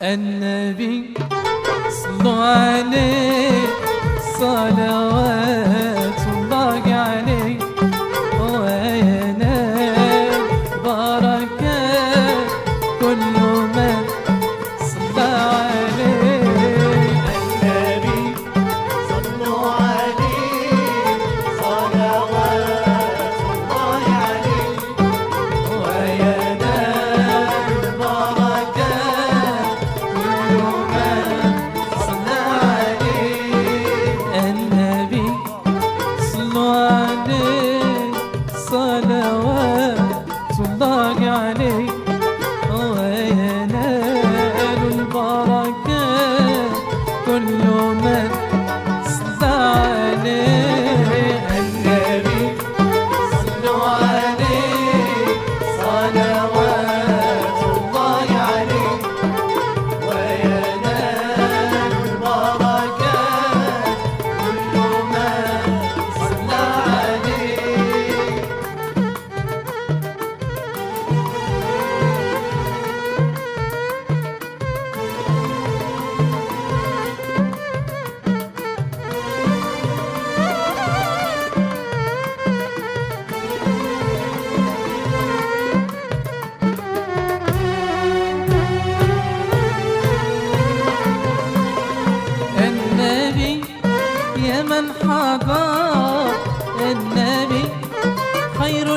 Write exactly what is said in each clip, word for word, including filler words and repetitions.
النبي صلوا عليه صلوات الله عليه وينال بركات كل من صلى عليه. النبي صلوا عليه صلوات الله عليه وينال بركات كل من صلى عليه. النبي صلوا عليه صلوات الله عليه وينال البركات كل من صلى عليه. النبي صلوا عليه صلوات الله عليه وينال البركات كل من صلى عليه. النبي يا من حضر النبي خير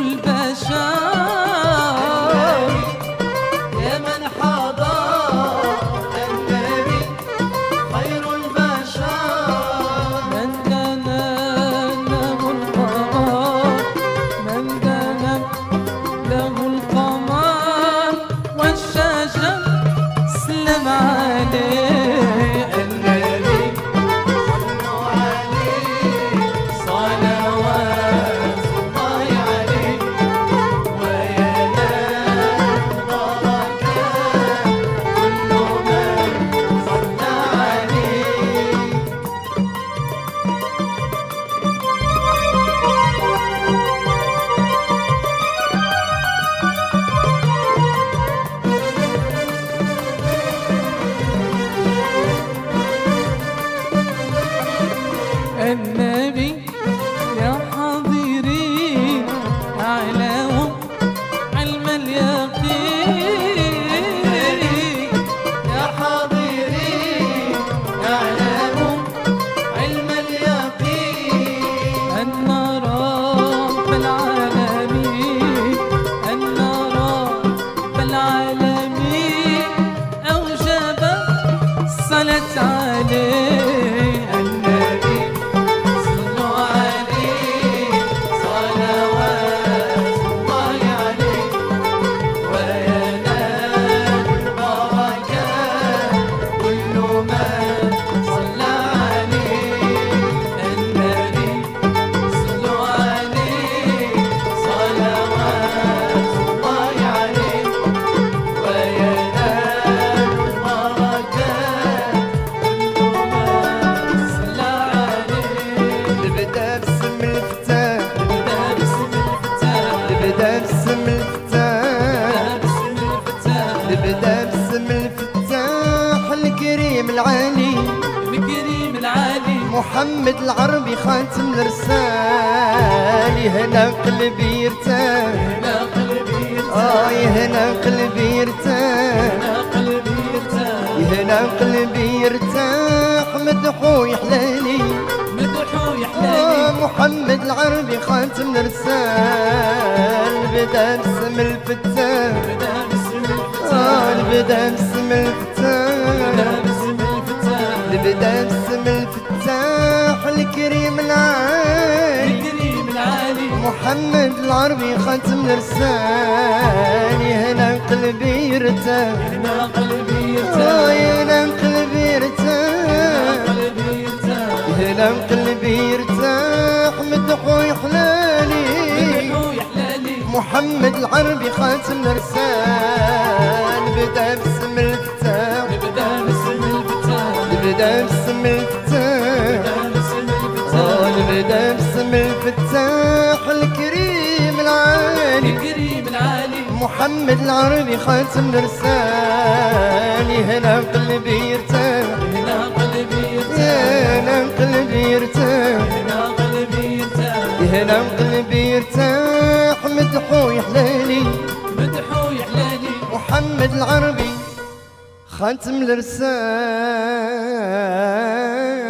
البشر يا من حضر النبي خير البشر. من دنا له القمر من دنا له القمر والشجر سلم عليه. النبي صلوا عليه صلوات الله عليه وينال بركات كل من صلى عليه. النبي يا حاضرين أعلام علم اليقين يا حاضرين اعلموا علم اليقين أن رب العالمين أن رب العالمين أوجب الصلاة عليه. النبي صلوا عليه صلوات الله عليه وينال البركات كل من صلى عليه. النبي صلوا عليه صلوات الله عليه وينال البركات كل من صلى عليه. نبدأ باسم الفتاح نبدأ باسم الفتاح نبدأ باسم الفتاح باسم الفتاح نبدأ باسم الفتاح الكريم العلي الكريم العالي محمد العربي خاتم الرسال. هنا قلبي يرتاح هنا قلبي آه يرتاح هنا قلبي يرتاح هنا قلبي يرتاح هنا قلبي يرتاح مدحو يحلالي مدحو آه يحلالي محمد العربي خاتم الرسال. بدا باسم الفتاح بدا باسم آه الفتاح بدا باسم بدا الفتاح باسم الفتاح نبدأ باسم الفتاح الكريم العالي الكريم العالي محمد العربي خاتم الرسال. هنا قلبي يرتاح هنا قلبي آه يرتاح هنا قلبي يرتاح قلبي يرتاح هنا قلبي يرتاح مدحو يحلالي مدحو يحلالي محمد العربي خاتم الرسال. بدا باسم الفتاح نبدأ باسم الفتاح نبدأ باسم الفتاح نبدأ باسم الفتاح آه نبدأ باسم الفتاح الكريم العالي الكريم العالي محمد العربي خاتم الرسال. حلالي هنا قلبي يرتاح هنا قلبي يرتاح هنا قلبي يرتاح هنا قلبي يرتاح هنا قلبي يرتاح مدحو يا حلالي مدحو يا حلالي محمد العربي خاتم الرسال